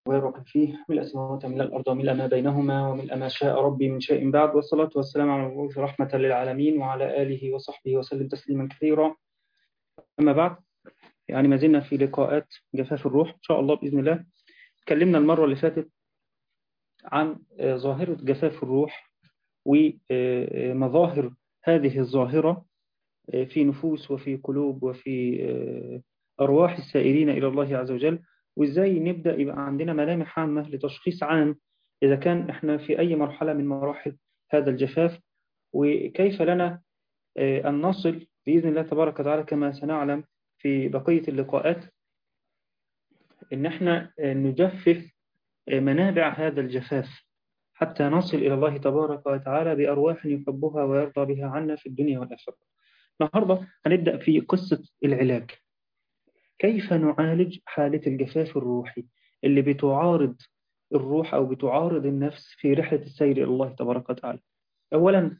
وبارك فيه ملء السماوات وملء الأرض وملء ما بينهما وملء ما شاء ربي من شيء بعد، والصلاة والسلام على المبعوث رحمة للعالمين وعلى آله وصحبه وسلم تسليما كثيرا. أما بعد، يعني ما زلنا في لقاءات جفاف الروح إن شاء الله بإذن الله. تكلمنا المرة اللي فاتت عن ظاهرة جفاف الروح ومظاهر هذه الظاهرة في نفوس وفي قلوب وفي أرواح السائرين إلى الله عز وجل، وإزاي نبدأ يبقى عندنا ملامح عامة لتشخيص عام إذا كان إحنا في أي مرحلة من مراحل هذا الجفاف، وكيف لنا أن نصل بإذن الله تبارك وتعالى كما سنعلم في بقية اللقاءات إن إحنا نجفف منابع هذا الجفاف حتى نصل إلى الله تبارك وتعالى بأرواح يحبها ويرضى بها عنا في الدنيا والآخرة. النهاردة هنبدأ في قصة العلاج، كيف نعالج حالة الجفاف الروحي اللي بتعارض الروح أو بتعارض النفس في رحلة السير إلى الله تبارك وتعالى. أولا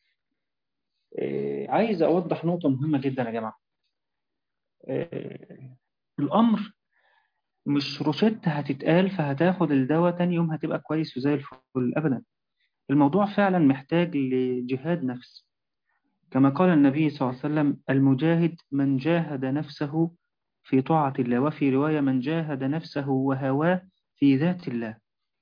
عايز أوضح نقطة مهمة جدا يا جماعة. الأمر مش روشتة هتتقال فهتاخد الدواء تاني يوم هتبقى كويس وزي الفل، أبدا. الموضوع فعلا محتاج لجهاد نفس، كما قال النبي صلى الله عليه وسلم: المجاهد من جاهد نفسه في طاعة الله، وفي رواية من جاهد نفسه وهواه في ذات الله.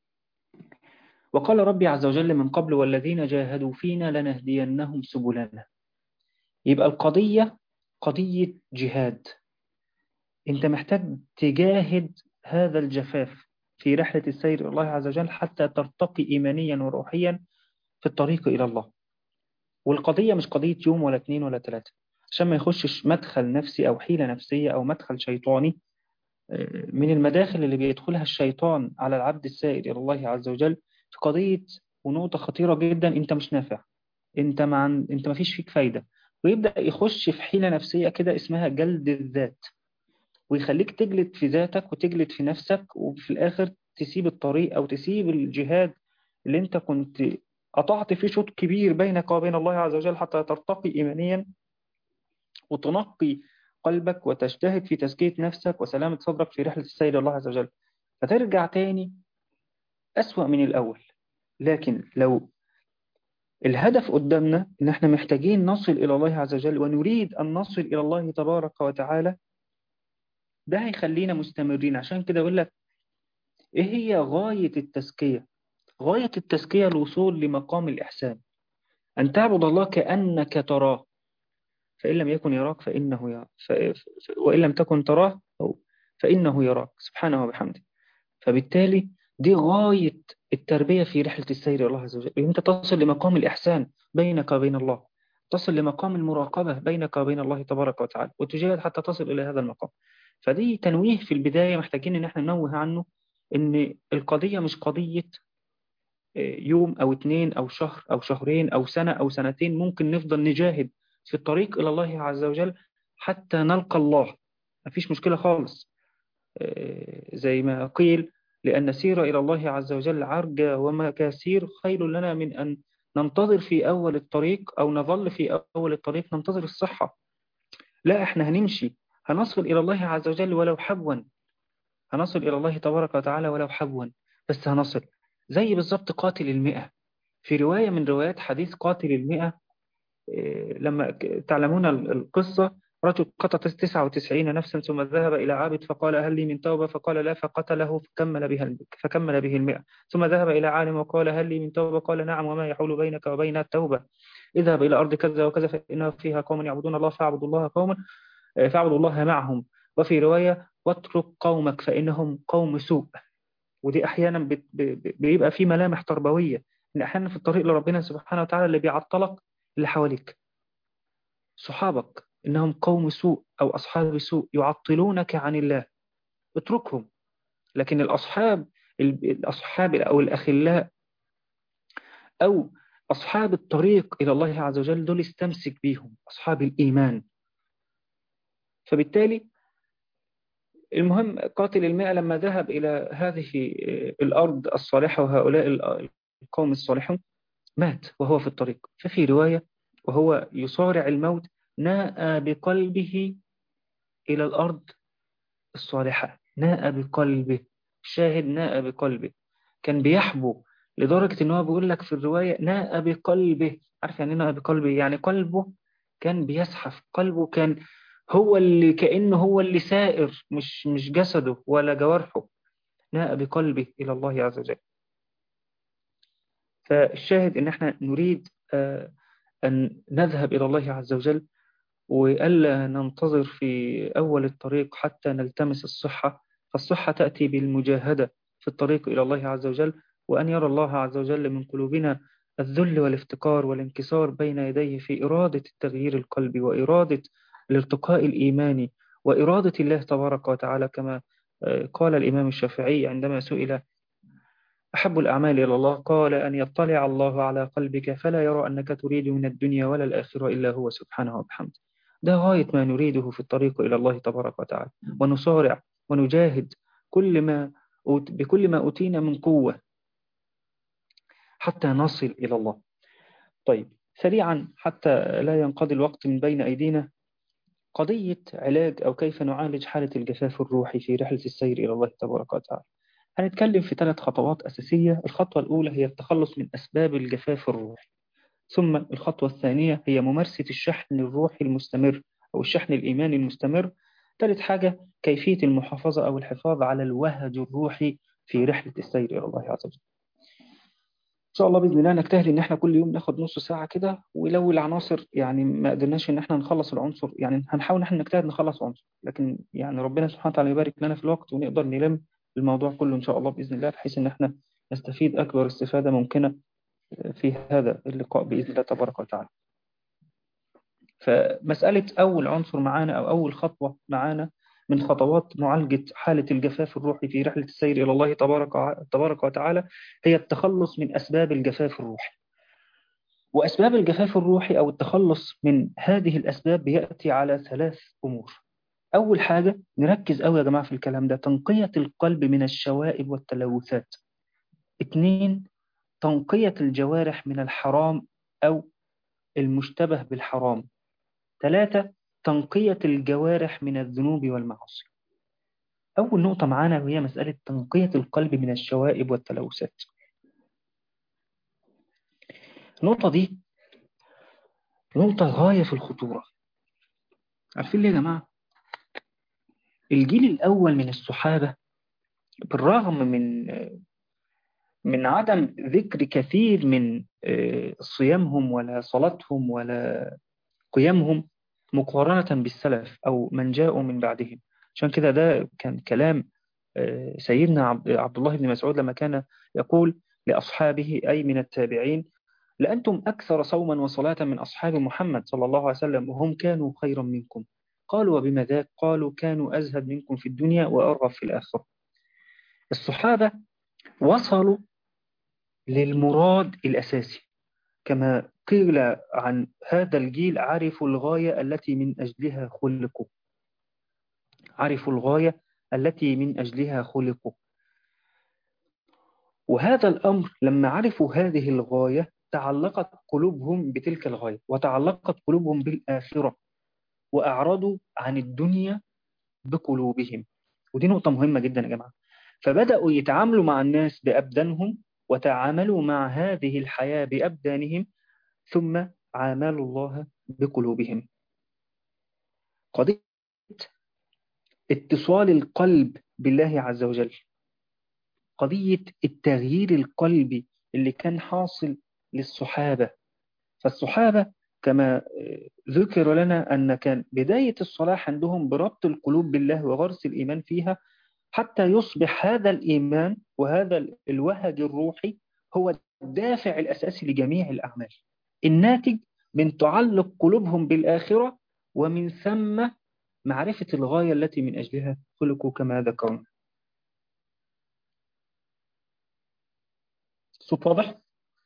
وقال ربي عز وجل من قبل: والذين جاهدوا فينا لنهدينهم سبلنا. يبقى القضية قضية جهاد، انت محتاج تجاهد هذا الجفاف في رحلة السير إلى الله عز وجل حتى ترتقي إيمانيا وروحيا في الطريق إلى الله. والقضية مش قضية يوم ولا اتنين ولا تلاتة، عشان ما يخشش مدخل نفسي أو حيلة نفسية أو مدخل شيطاني من المداخل اللي بيدخلها الشيطان على العبد السائر إلى الله عز وجل في قضية ونقطة خطيرة جدا: أنت مش نافع، أنت ما فيش فيك فايدة، ويبدأ يخش في حيلة نفسية كده اسمها جلد الذات، ويخليك تجلد في ذاتك وتجلد في نفسك، وفي الآخر تسيب الطريق أو تسيب الجهاد اللي أنت كنت قطعت فيه شوط كبير بينك وبين الله عز وجل حتى ترتقي إيمانيا وتنقي قلبك وتجتهد في تزكية نفسك وسلامة صدرك في رحلة السير إلى الله عز وجل، فترجع تاني أسوأ من الأول. لكن لو الهدف قدامنا إن احنا محتاجين نصل إلى الله عز وجل ونريد أن نصل إلى الله تبارك وتعالى، ده هيخلينا مستمرين. عشان كده أقول لك إيه هي غاية التزكية؟ غاية التزكية الوصول لمقام الإحسان، أن تعبد الله كأنك تراه، فإن لم يكن يراك فإنه يراك، وإن لم تكن تراه فإنه يراك سبحانه وبحمده. فبالتالي دي غاية التربية في رحلة السير إلى الله عز وجل، إن أنت تصل لمقام الإحسان بينك وبين الله، تصل لمقام المراقبة بينك وبين الله تبارك وتعالى، وتجاهد حتى تصل إلى هذا المقام. فدي تنويه في البداية محتاجين إن احنا ننوه عنه، إن القضية مش قضية يوم أو اتنين أو شهر أو شهرين أو سنة أو سنتين، ممكن نفضل نجاهد في الطريق إلى الله عز وجل حتى نلقى الله، مفيش مشكلة خالص. زي ما قيل: لأن نسير إلى الله عز وجل عرجة ومكاسير خير لنا من أن ننتظر في أول الطريق أو نظل في أول الطريق ننتظر الصحة. لا، إحنا هنمشي، هنصل إلى الله عز وجل ولو حبوا، هنصل إلى الله تبارك وتعالى ولو حبوا، بس هنصل. زي بالضبط قاتل المئة، في رواية من روايات حديث قاتل المئة، لما تعلمون القصة: رجل قتل 99 نفسا ثم ذهب إلى عابد فقال: هل لي من توبة؟ فقال: لا، فقتله فكمل به 100. ثم ذهب إلى عالم وقال: هل لي من توبة؟ قال: نعم، وما يحول بينك وبين التوبة؟ اذهب إلى أرض كذا وكذا فإنه فيها قوم يعبدون الله فاعبدوا الله معهم. وفي رواية: واترك قومك فإنهم قوم سوء. ودي أحيانا بيبقى في ملامح تربوية، إن أحيانا في الطريق لربنا سبحانه وتعالى اللي بيعطلك اللي حواليك، صحابك إنهم قوم سوء أو أصحاب سوء يعطلونك عن الله، اتركهم. لكن الأصحاب أو الأخلاء أو أصحاب الطريق إلى الله عز وجل دول استمسك بيهم، أصحاب الإيمان. فبالتالي المهم قاتل المئة لما ذهب إلى هذه الأرض الصالحة وهؤلاء القوم الصالحون مات وهو في الطريق. ففي رواية وهو يصارع الموت ناء بقلبه إلى الأرض الصالحة، ناء بقلبه. الشاهد ناء بقلبه، كان بيحبو لدرجة إن هو بيقول لك في الرواية ناء بقلبه. عارف يعني إيه ناء بقلبه؟ يعني قلبه كان بيزحف، قلبه كان هو اللي كأنه هو اللي سائر، مش جسده ولا جوارحه. ناء بقلبه إلى الله عز وجل. فالشاهد إن احنا نريد أن نذهب إلى الله عز وجل، وألا ننتظر في أول الطريق حتى نلتمس الصحة، فالصحة تأتي بالمجاهدة في الطريق إلى الله عز وجل، وأن يرى الله عز وجل من قلوبنا الذل والافتقار والانكسار بين يديه في إرادة التغيير القلبي، وإرادة الارتقاء الإيماني، وإرادة الله تبارك وتعالى، كما قال الإمام الشافعي عندما سئل أحب الأعمال إلى الله، قال أن يطلع الله على قلبك فلا يرى أنك تريد من الدنيا ولا الآخرة إلا هو سبحانه وبحمده. ده غاية ما نريده في الطريق إلى الله تبارك وتعالى، ونصارع ونجاهد بكل ما أوتينا من قوة حتى نصل إلى الله. طيب، سريعا حتى لا ينقضي الوقت من بين أيدينا، قضية علاج أو كيف نعالج حالة الجفاف الروحي في رحلة السير إلى الله تبارك وتعالى. هنتكلم في 3 خطوات أساسية. الخطوة الأولى هي التخلص من أسباب الجفاف الروحي، ثم الخطوة الثانية هي ممارسة الشحن الروحي المستمر أو الشحن الإيماني المستمر. ثالث حاجة كيفية المحافظة أو الحفاظ على الوهج الروحي في رحلة السير إلى الله عز وجل. إن شاء الله بإذن الله نجتهد إن إحنا كل يوم ناخد نص ساعة كده، ولو العناصر يعني ما قدرناش إن إحنا نخلص العنصر، يعني هنحاول إن إحنا نجتهد نخلص عنصر، لكن يعني ربنا سبحانه وتعالى يبارك لنا في الوقت ونقدر نلم الموضوع كله إن شاء الله بإذن الله، بحيث إن إحنا نستفيد أكبر استفادة ممكنة في هذا اللقاء بإذن الله تبارك وتعالى. فمسألة أول عنصر معانا أو أول خطوة معانا من خطوات معالجة حالة الجفاف الروحي في رحلة السير إلى الله تبارك وتعالى هي التخلص من أسباب الجفاف الروحي. وأسباب الجفاف الروحي أو التخلص من هذه الأسباب بيأتي على 3 أمور. أول حاجة نركز أوي يا جماعة في الكلام ده، تنقية القلب من الشوائب والتلوثات. 2، تنقية الجوارح من الحرام أو المشتبه بالحرام. 3، تنقية الجوارح من الذنوب والمعاصي. أول نقطة معانا وهي مسألة تنقية القلب من الشوائب والتلوثات. النقطة دي نقطة غاية في الخطورة. عارفين ليه يا جماعة؟ الجيل الأول من الصحابة بالرغم من عدم ذكر كثير من صيامهم ولا صلاتهم ولا قيامهم مقارنة بالسلف أو من جاءوا من بعدهم. عشان كده ده كان كلام سيدنا عبد الله بن مسعود لما كان يقول لأصحابه أي من التابعين: لأنتم أكثر صوما وصلاة من أصحاب محمد صلى الله عليه وسلم وهم كانوا خيرا منكم. قالوا: وبما ذاك؟ قالوا: كانوا أزهد منكم في الدنيا وأرغب في الآخرة. الصحابة وصلوا للمراد الأساسي، كما قيل عن هذا الجيل: عرفوا الغاية التي من أجلها خلقوا. عرفوا الغاية التي من أجلها خلقوا. وهذا الأمر لما عرفوا هذه الغاية تعلقت قلوبهم بتلك الغاية، وتعلقت قلوبهم بالآخرة، وأعرضوا عن الدنيا بقلوبهم. ودي نقطة مهمة جدا يا جماعة. فبدأوا يتعاملوا مع الناس بأبدانهم، وتعاملوا مع هذه الحياة بأبدانهم، ثم عاملوا الله بقلوبهم. قضية اتصال القلب بالله عز وجل، قضية التغيير القلبي اللي كان حاصل للصحابة. فالصحابة كما ذكر لنا أن كان بداية الصلاح عندهم بربط القلوب بالله وغرس الإيمان فيها، حتى يصبح هذا الإيمان وهذا الوهج الروحي هو الدافع الأساسي لجميع الأعمال، الناتج من تعلق قلوبهم بالآخرة، ومن ثم معرفة الغاية التي من أجلها خلقوا كما ذكرنا. صوت واضح؟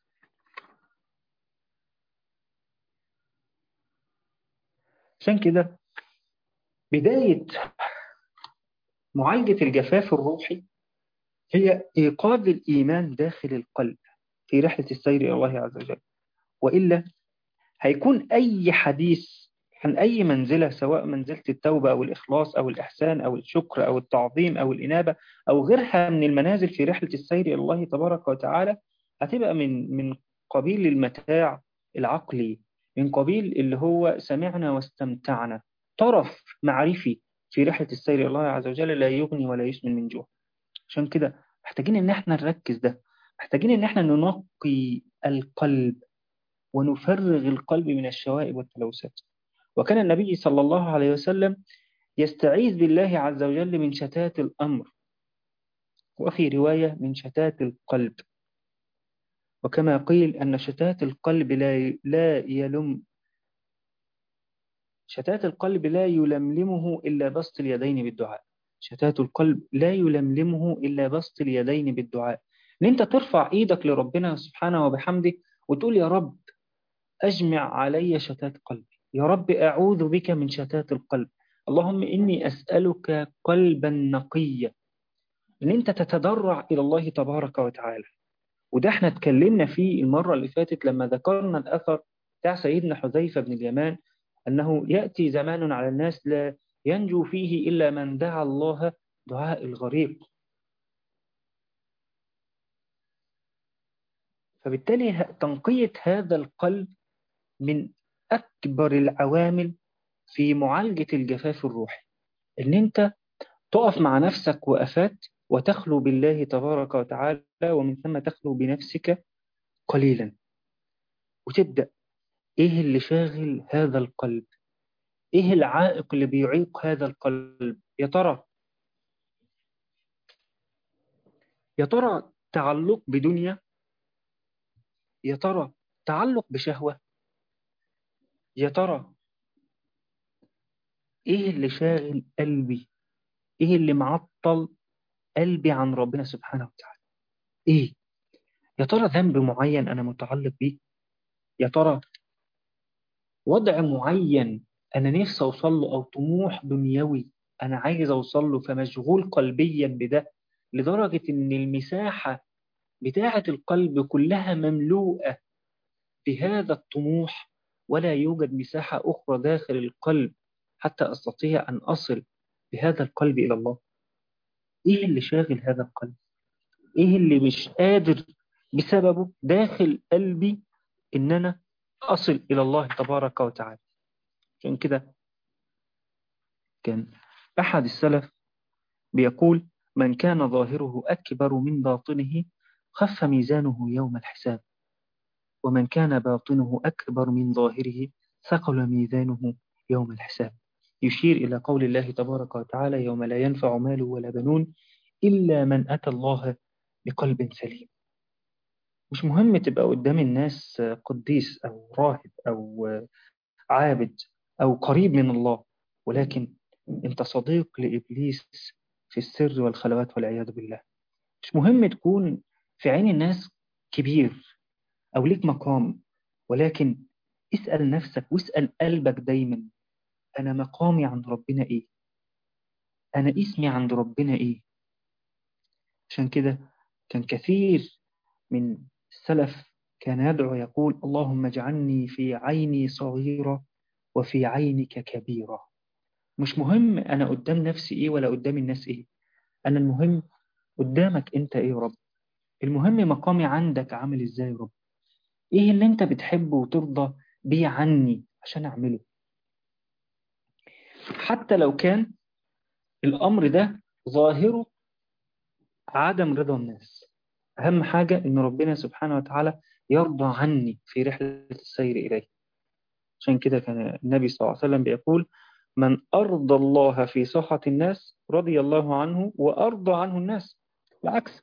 عشان كده بداية معالجة الجفاف الروحي هي إيقاظ الإيمان داخل القلب في رحلة السير إلى الله عز وجل. وإلا هيكون أي حديث عن أي منزلة، سواء منزلة التوبة أو الإخلاص أو الإحسان أو الشكر أو التعظيم أو الإنابة أو غيرها من المنازل في رحلة السير إلى الله تبارك وتعالى، هتبقى من قبيل المتاع العقلي، من قبيل اللي هو سمعنا واستمتعنا، طرف معرفي في رحلة السير إلى الله عز وجل، لا يغني ولا يسمن من جوع. عشان كده محتاجين إن احنا نركز ده، محتاجين إن احنا ننقي القلب ونفرغ القلب من الشوائب والتلوثات. وكان النبي صلى الله عليه وسلم يستعيذ بالله عز وجل من شتات الأمر، وفي رواية من شتات القلب. وكما قيل أن شتات القلب لا يلم، شتات القلب لا يلملمه إلا بسط اليدين بالدعاء. شتات القلب لا يلملمه إلا بسط اليدين بالدعاء. إن أنت ترفع إيدك لربنا سبحانه وبحمده وتقول يا رب أجمع علي شتات قلبي، يا رب أعوذ بك من شتات القلب، اللهم إني أسألك قلبا نقيا. إن أنت تتضرع إلى الله تبارك وتعالى. وده احنا اتكلمنا فيه المرة اللي فاتت لما ذكرنا الأثر بتاع سيدنا حذيفة بن اليمان، أنه يأتي زمان على الناس لا ينجو فيه إلا من دعا الله دعاء الغريق. فبالتالي تنقية هذا القلب من أكبر العوامل في معالجة الجفاف الروحي. إن أنت تقف مع نفسك وقفات وتخلو بالله تبارك وتعالى، ومن ثم تخلو بنفسك قليلا، وتبدأ إيه اللي شاغل هذا القلب، إيه العائق اللي بيعيق هذا القلب. يا ترى، يا ترى تعلق بدنيا، يا ترى تعلق بشهوة، يا ترى إيه اللي شاغل قلبي، إيه اللي معطل قلبي عن ربنا سبحانه وتعالى. إيه؟ يا ترى ذنب معين أنا متعلق بيه، يا ترى وضع معين أنا نفسي أوصل له، أو طموح دنيوي أنا عايز أوصل له فمشغول قلبيا بده، لدرجة إن المساحة بتاعة القلب كلها مملوءة بهذا الطموح، ولا يوجد مساحة أخرى داخل القلب حتى أستطيع أن أصل بهذا القلب إلى الله. إيه اللي شاغل هذا القلب؟ إيه اللي مش قادر بسببه داخل قلبي إن أنا أصل إلى الله تبارك وتعالى؟ عشان كده كان أحد السلف بيقول: من كان ظاهره أكبر من باطنه خف ميزانه يوم الحساب، ومن كان باطنه أكبر من ظاهره ثقل ميزانه يوم الحساب. يشير إلى قول الله تبارك وتعالى: يوم لا ينفع مال ولا بنون إلا من أتى الله بقلب سليم. مش مهم تبقى قدام الناس قديس أو راهب أو عابد أو قريب من الله، ولكن أنت صديق لإبليس في السر والخلوات والعياذ بالله. مش مهم تكون في عين الناس كبير أو ليك مقام، ولكن اسأل نفسك واسأل قلبك دايما: أنا مقامي عند ربنا إيه؟ أنا اسمي عند ربنا إيه؟ عشان كده كان كثير من السلف كان يدعو يقول: اللهم اجعلني في عيني صغيرة وفي عينك كبيرة. مش مهم أنا قدام نفسي إيه ولا قدام الناس إيه، أنا المهم قدامك أنت إيه يا رب. المهم مقامي عندك عامل إزاي يا رب، إيه اللي أنت بتحبه وترضى بيه عني عشان أعمله، حتى لو كان الأمر ده ظاهره عدم رضا الناس. أهم حاجة إن ربنا سبحانه وتعالى يرضى عني في رحلة السير إليه. عشان كده كان النبي صلى الله عليه وسلم بيقول: من أرضى الله في سخط الناس رضي الله عنه وأرضى عنه الناس. العكس،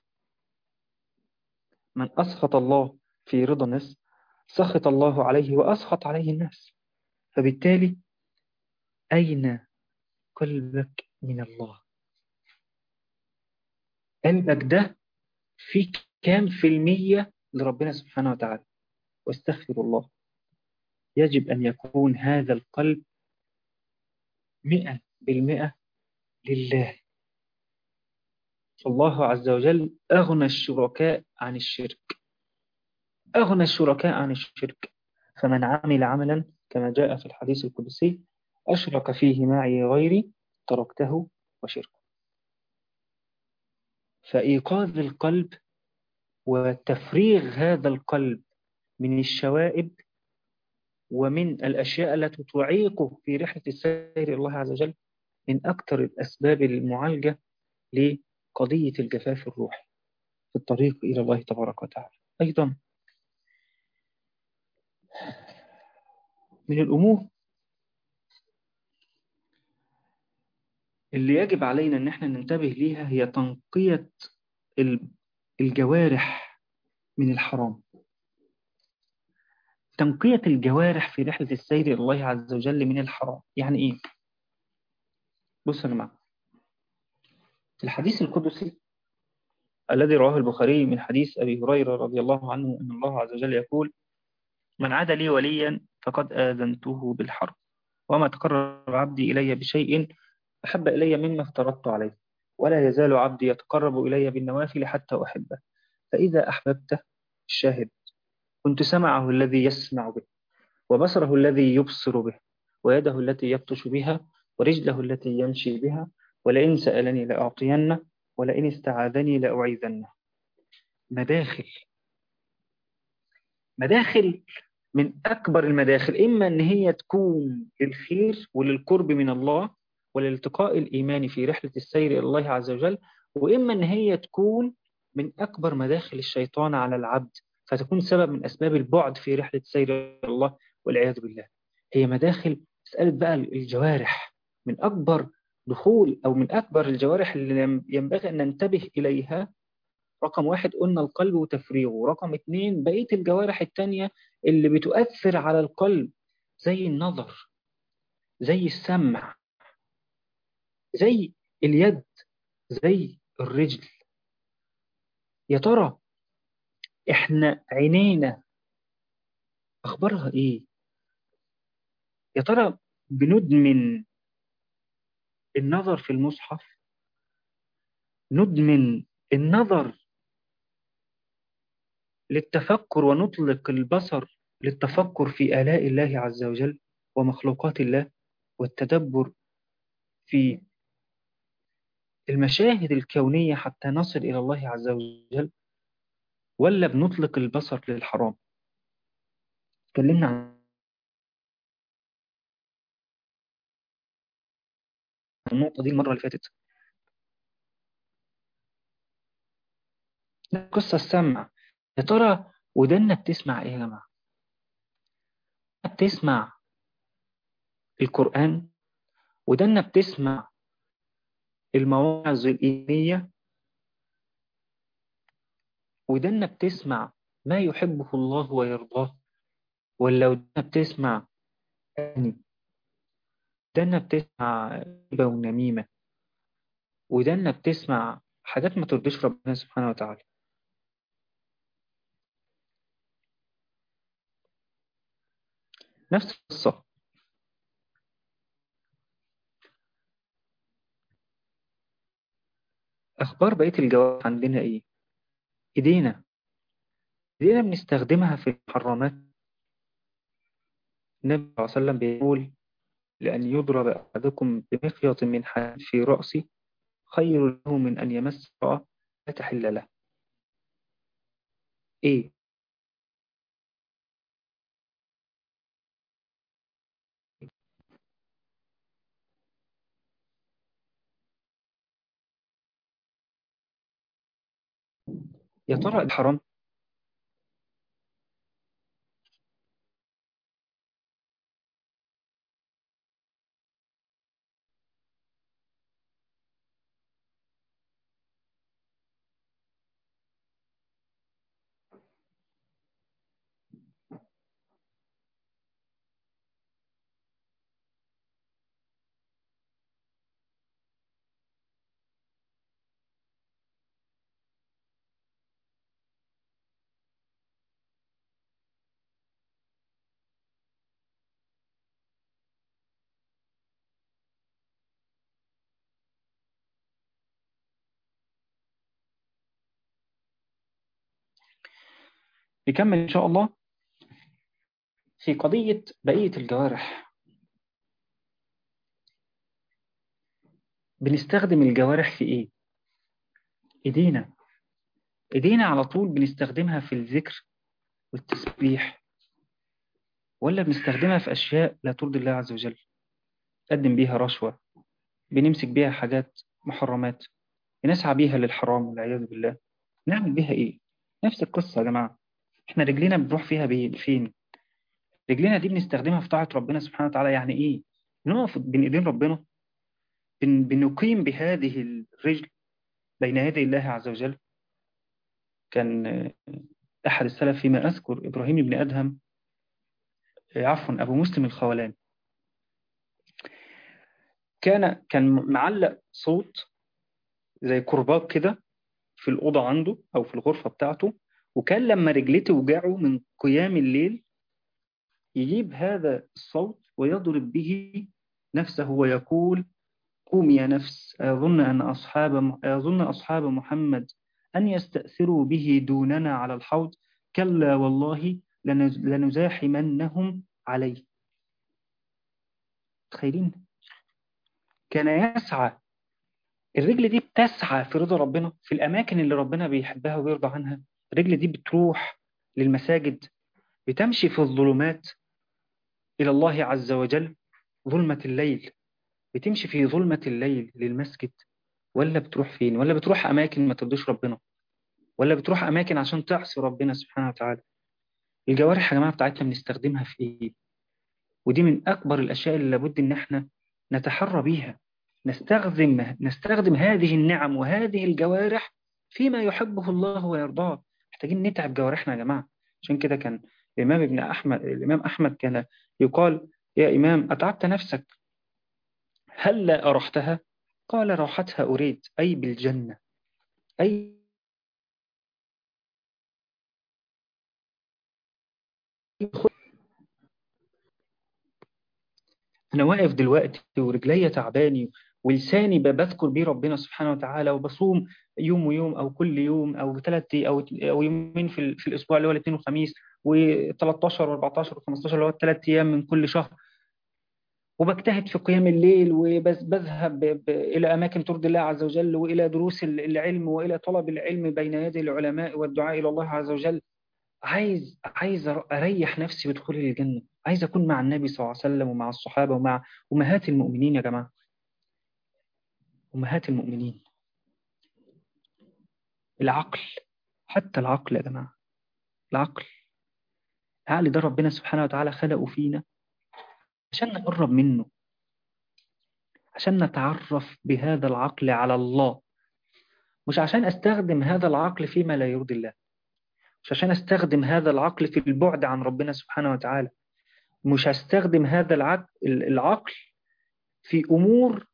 من أسخط الله في رضا الناس سخط الله عليه وأسخط عليه الناس. فبالتالي أين قلبك من الله؟ قلبك ده فيه كام في المية لربنا سبحانه وتعالى؟ واستغفر الله، يجب أن يكون هذا القلب 100% لله. فالله عز وجل أغنى الشركاء عن الشرك، أغنى الشركاء عن الشرك. فمن عمل عملا كما جاء في الحديث القدسي: أشرك فيه معي غيري تركته وشركه. فإيقاظ القلب وتفريغ هذا القلب من الشوائب ومن الأشياء التي تعيقه في رحلة السير إلى الله عز وجل من أكثر الأسباب المعالجة لقضية الجفاف الروحي في الطريق إلى الله تبارك وتعالى. أيضا من الأمور اللي يجب علينا أن احنا ننتبه ليها هي تنقية الجوارح من الحرام. تنقية الجوارح في رحلة السير إلى الله عز وجل من الحرام يعني إيه؟ بص يا جماعة، في الحديث القدسي الذي رواه البخاري من حديث أبي هريرة رضي الله عنه أن الله عز وجل يقول: من عاد لي وليا فقد آذنته بالحرب، وما تقرب عبدي إلي بشيء أحب إلي مما افترضت عليه، ولا يزال عبدي يتقرب إلي بالنوافل حتى أحبه، فإذا أحببته الشاهد كنت سمعه الذي يسمع به، وبصره الذي يبصر به، ويده التي يبطش بها، ورجله التي يمشي بها، ولئن سألني لأعطينه، ولئن استعاذني لأعيذنه. مداخل، مداخل من أكبر المداخل، إما أن هي تكون للخير وللقرب من الله والالتقاء الإيماني في رحلة السير إلى الله عز وجل، وإما أن هي تكون من أكبر مداخل الشيطان على العبد، فتكون سبب من أسباب البعد في رحلة السير إلى الله والعياذ بالله. هي مداخل مسألة بقى الجوارح، من أكبر دخول أو من أكبر الجوارح اللي ينبغي أن ننتبه إليها. رقم واحد قلنا القلب وتفريغه، رقم اتنين بقية الجوارح التانية اللي بتؤثر على القلب، زي النظر، زي السمع، زي اليد، زي الرجل. يا ترى احنا عينينا اخبارها ايه؟ يا ترى بندمن النظر في المصحف، ندمن النظر للتفكر ونطلق البصر للتفكر في آلاء الله عز وجل ومخلوقات الله، والتدبر في المشاهد الكونية حتى نصل إلى الله عز وجل، ولا بنطلق البصر للحرام؟ اتكلمنا عن النقطة دي المرة اللي فاتت. قصة السمع، يا ترى ودنا بتسمع إيه يا جماعة؟ بتسمع القرآن، ودنا بتسمع المواعظ الإيمانية، ودنا بتسمع ما يحبه الله ويرضاه، ولا ودنا بتسمع يعني ودنا بتسمع غيبة ونميمة، ودنا بتسمع حاجات ما ترضيش ربنا سبحانه وتعالى؟ نفس القصة. أخبار بقية الجواب عندنا إيه؟ إيدينا، إيدينا بنستخدمها في المحرمات. النبي صلى الله عليه وسلم بيقول: لأن يضرب أحدكم بمخيط من حديد في رأسه خير له من أن يمس امرأة لا تحل له. إيه؟ يا ترى الحرام؟ نكمل إن شاء الله. في قضية بقية الجوارح. بنستخدم الجوارح في إيه؟ إيدينا. إيدينا على طول بنستخدمها في الذكر والتسبيح، ولا بنستخدمها في أشياء لا ترضي الله عز وجل؟ نقدم بيها رشوة، بنمسك بيها حاجات محرمات، بنسعى بيها للحرام والعياذ بالله. نعمل بيها إيه؟ نفس القصة يا جماعة. إحنا رجلينا بنروح فيها فين؟ رجلينا دي بنستخدمها في طاعة ربنا سبحانه وتعالى. يعني إيه؟ بنقف بين إيدين ربنا، بنقيم بهذه الرجل بين يدي الله عز وجل. كان أحد السلف فيما أذكر إبراهيم بن أدهم، عفوا أبو مسلم الخولاني، كان معلق صوت زي كرباج كده في الأوضة عنده أو في الغرفة بتاعته، وكان لما رجليه توجعه من قيام الليل يجيب هذا الصوت ويضرب به نفسه ويقول: قوم يا نفس، أظن أصحاب محمد أن يستأثروا به دوننا على الحوض؟ كلا والله لنزاحمنهم عليه. تخيلين؟ كان يسعى، الرجل دي بتسعى في رضا ربنا في الأماكن اللي ربنا بيحبها ويرضى عنها. الرجل دي بتروح للمساجد، بتمشي في الظلمات إلى الله عز وجل، ظلمة الليل، بتمشي في ظلمة الليل للمسجد، ولا بتروح فين؟ ولا بتروح أماكن ما ترضيش ربنا، ولا بتروح أماكن عشان تعصي ربنا سبحانه وتعالى؟ الجوارح يا جماعة بتاعتنا بنستخدمها في إيه؟ ودي من أكبر الأشياء اللي لابد إن إحنا نتحرى بيها. نستخدم هذه النعم وهذه الجوارح فيما يحبه الله ويرضاه. محتاجين نتعب جوارحنا يا جماعة. عشان كده كان الإمام أحمد كان يقال: يا إمام أتعبت نفسك، هل لا أرحتها؟ قال: راحتها أريد، أي بالجنة، أي أنا واقف دلوقتي ورجلي تعباني ولساني بذكر بيه ربنا سبحانه وتعالى، وبصوم يوم ويوم أو كل يوم أو أو يومين في الأسبوع اللي هو الاثنين والخميس، و13 و14 و15 اللي هو الثلاث أيام من كل شهر، وبجتهد في قيام الليل، وبذهب إلى أماكن ترضي الله عز وجل، وإلى دروس العلم، وإلى طلب العلم بين يدي العلماء والدعاء إلى الله عز وجل. عايز أريح نفسي بدخولي الجنة. عايز أكون مع النبي صلى الله عليه وسلم ومع الصحابة ومع أمهات المؤمنين يا جماعة. أمهات المؤمنين. العقل، حتى العقل يا جماعة، العقل، العقل ده ربنا سبحانه وتعالى خلقه فينا عشان نقرب منه، عشان نتعرف بهذا العقل على الله، مش عشان أستخدم هذا العقل فيما لا يرضي الله، مش عشان أستخدم هذا العقل في البعد عن ربنا سبحانه وتعالى، مش هستخدم هذا العقل في أمور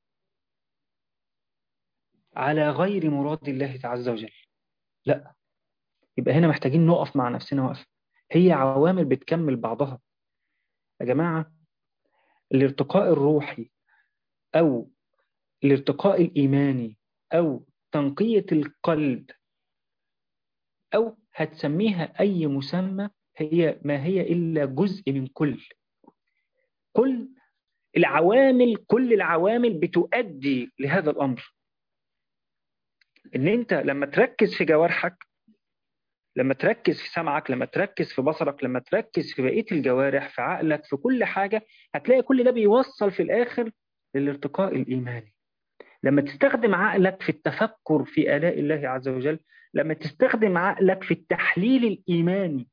على غير مراد الله عز وجل. لا، يبقى هنا محتاجين نقف مع نفسنا وقف. هي عوامل بتكمل بعضها يا جماعة. الارتقاء الروحي أو الارتقاء الإيماني أو تنقية القلب، أو هتسميها أي مسمى، هي ما هي إلا جزء من كل كل العوامل بتؤدي لهذا الأمر. إن أنت لما تركز في جوارحك، لما تركز في سمعك، لما تركز في بصرك، لما تركز في بقية الجوارح، في عقلك، في كل حاجة، هتلاقي كل ده بيوصل في الآخر للارتقاء الإيماني. لما تستخدم عقلك في التفكر في آلاء الله عز وجل، لما تستخدم عقلك في التحليل الإيماني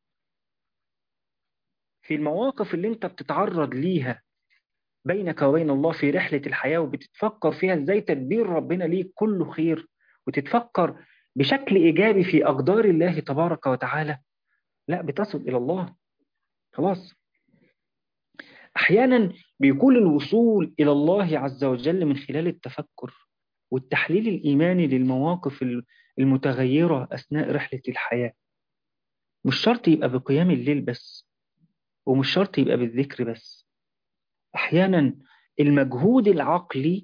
في المواقف اللي انت بتتعرض ليها بينك وبين الله في رحلة الحياة، وبتتفكر فيها ازاي تدبير ربنا ليك كله خير، وتتفكر بشكل إيجابي في أقدار الله تبارك وتعالى، لا بتصل إلى الله خلاص. أحيانا بيكون الوصول إلى الله عز وجل من خلال التفكر والتحليل الإيماني للمواقف المتغيرة أثناء رحلة الحياة. مش شرط يبقى بقيام الليل بس، ومش شرط يبقى بالذكر بس. أحيانا المجهود العقلي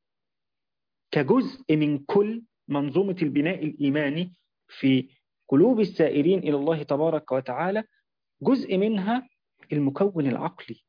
كجزء من كل منظومة البناء الإيماني في قلوب السائرين إلى الله تبارك وتعالى، جزء منها المكون العقلي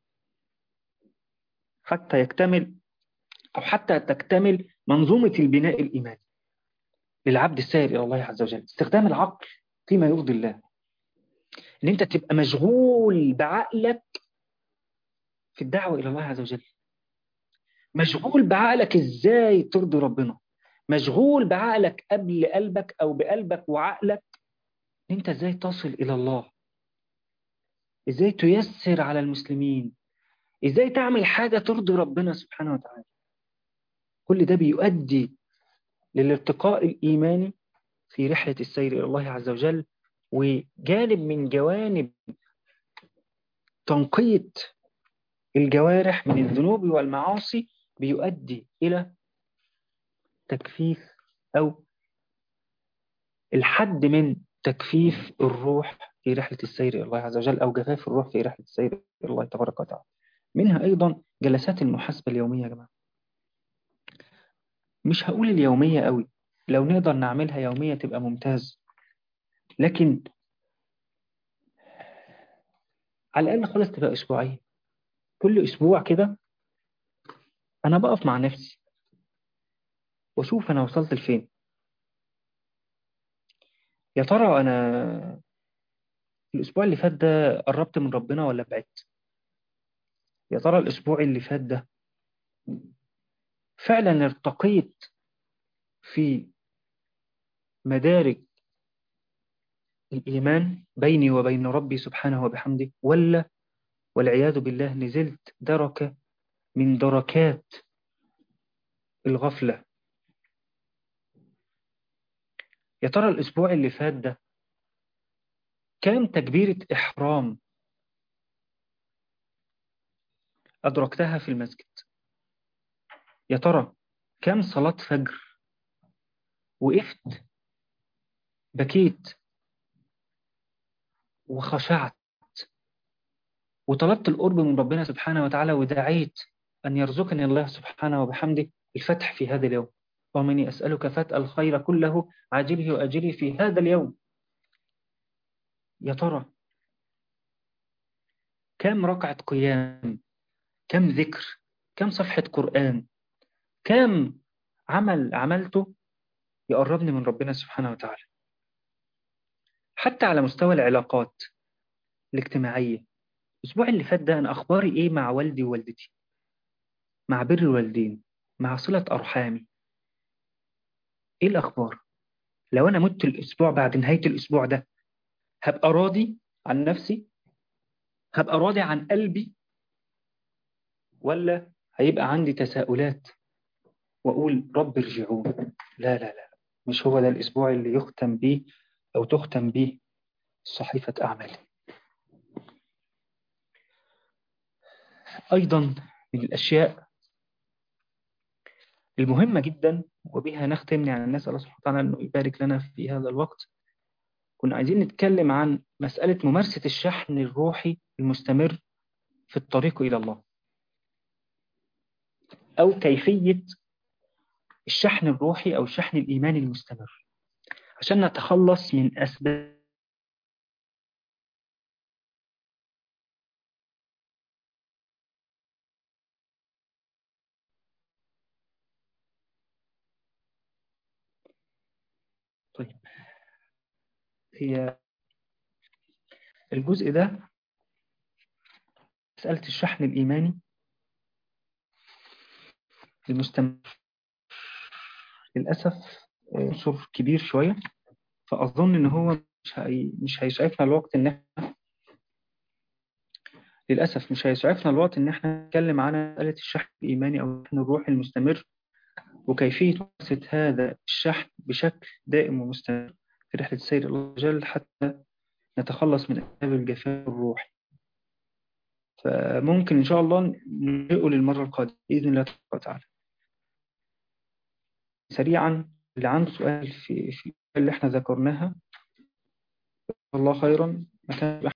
حتى يكتمل أو حتى تكتمل منظومة البناء الإيماني للعبد السائر إلى الله عز وجل. استخدام العقل فيما يرضي الله، إن أنت تبقى مشغول بعقلك في الدعوة إلى الله عز وجل، مشغول بعقلك إزاي ترضي ربنا، مشغول بعقلك قبل قلبك أو بقلبك وعقلك أنت إزاي تصل إلى الله، إزاي تيسر على المسلمين، إزاي تعمل حاجة ترضي ربنا سبحانه وتعالى. كل ده بيؤدي للارتقاء الإيماني في رحلة السير إلى الله عز وجل، وجانب من جوانب تنقية الجوارح من الذنوب والمعاصي بيؤدي إلى تكفيف أو الحد من تكفيف الروح في رحلة السير إلى الله عز وجل، أو جفاف الروح في رحلة السير إلى الله تبارك وتعالى. منها أيضا جلسات المحاسبة اليومية يا جماعة. مش هقول اليومية قوي، لو نقدر نعملها يومية تبقى ممتاز، لكن على الأقل خالص تبقى أسبوعية. كل أسبوع كده أنا بقف مع نفسي وأشوف أنا وصلت لفين. يا ترى أنا الأسبوع اللي فات ده قربت من ربنا ولا بعدت؟ يا ترى الأسبوع اللي فات ده فعلا ارتقيت في مدارج الإيمان بيني وبين ربي سبحانه وبحمده، ولا والعياذ بالله نزلت دركة من دركات الغفلة؟ يا ترى الأسبوع اللي فات ده كام تكبيرة إحرام أدركتها في المسجد؟ يا ترى كام صلاة فجر وقفت بكيت وخشعت وطلبت القرب من ربنا سبحانه وتعالى ودعيت أن يرزقني الله سبحانه وبحمده الفتح في هذا اليوم؟ اللهم إني أسألك فتح الخير كله عاجله وآجله في هذا اليوم. يا ترى كم ركعة قيام، كم ذكر، كم صفحة قرآن، كم عمل عملته يقربني من ربنا سبحانه وتعالى؟ حتى على مستوى العلاقات الاجتماعية، الأسبوع اللي فات ده أنا أخباري إيه مع والدي ووالدتي، مع بر الوالدين، مع صلة أرحامي؟ إيه الأخبار؟ لو أنا مت الأسبوع بعد نهاية الأسبوع ده هبقى راضي عن نفسي؟ هبقى راضي عن قلبي؟ ولا هيبقى عندي تساؤلات وأقول رب ارجعون؟ لا لا لا، مش هو ده الأسبوع اللي يختم به أو تختم به صحيفة أعمالي. أيضا من الأشياء المهمة جدا وبها نختم، يعني الناس الله سبحانه وتعالى أنه يبارك لنا في هذا الوقت، كنا عايزين نتكلم عن مسألة ممارسة الشحن الروحي المستمر في الطريق إلى الله، أو كيفية الشحن الروحي أو الشحن الإيماني المستمر عشان نتخلص من أسباب طيب. هي الجزء ده مسألة الشحن الإيماني المستمر للأسف عنصر كبير شوية، فأظن إن هو مش هيسعفنا الوقت إن إحنا للأسف مش هيسعفنا الوقت إن إحنا نتكلم عن مسألة الشحن الإيماني أو الشحن الروحي المستمر وكيفية ممارسة هذا الشحن بشكل دائم ومستمر في رحلة السير إلى الله عز وجل حتى نتخلص من أسباب الجفاف الروحي. فممكن إن شاء الله ننقله للمرة القادمة بإذن الله تعالى. سريعا اللي عنده سؤال في اللي احنا ذكرناها الله خيرا،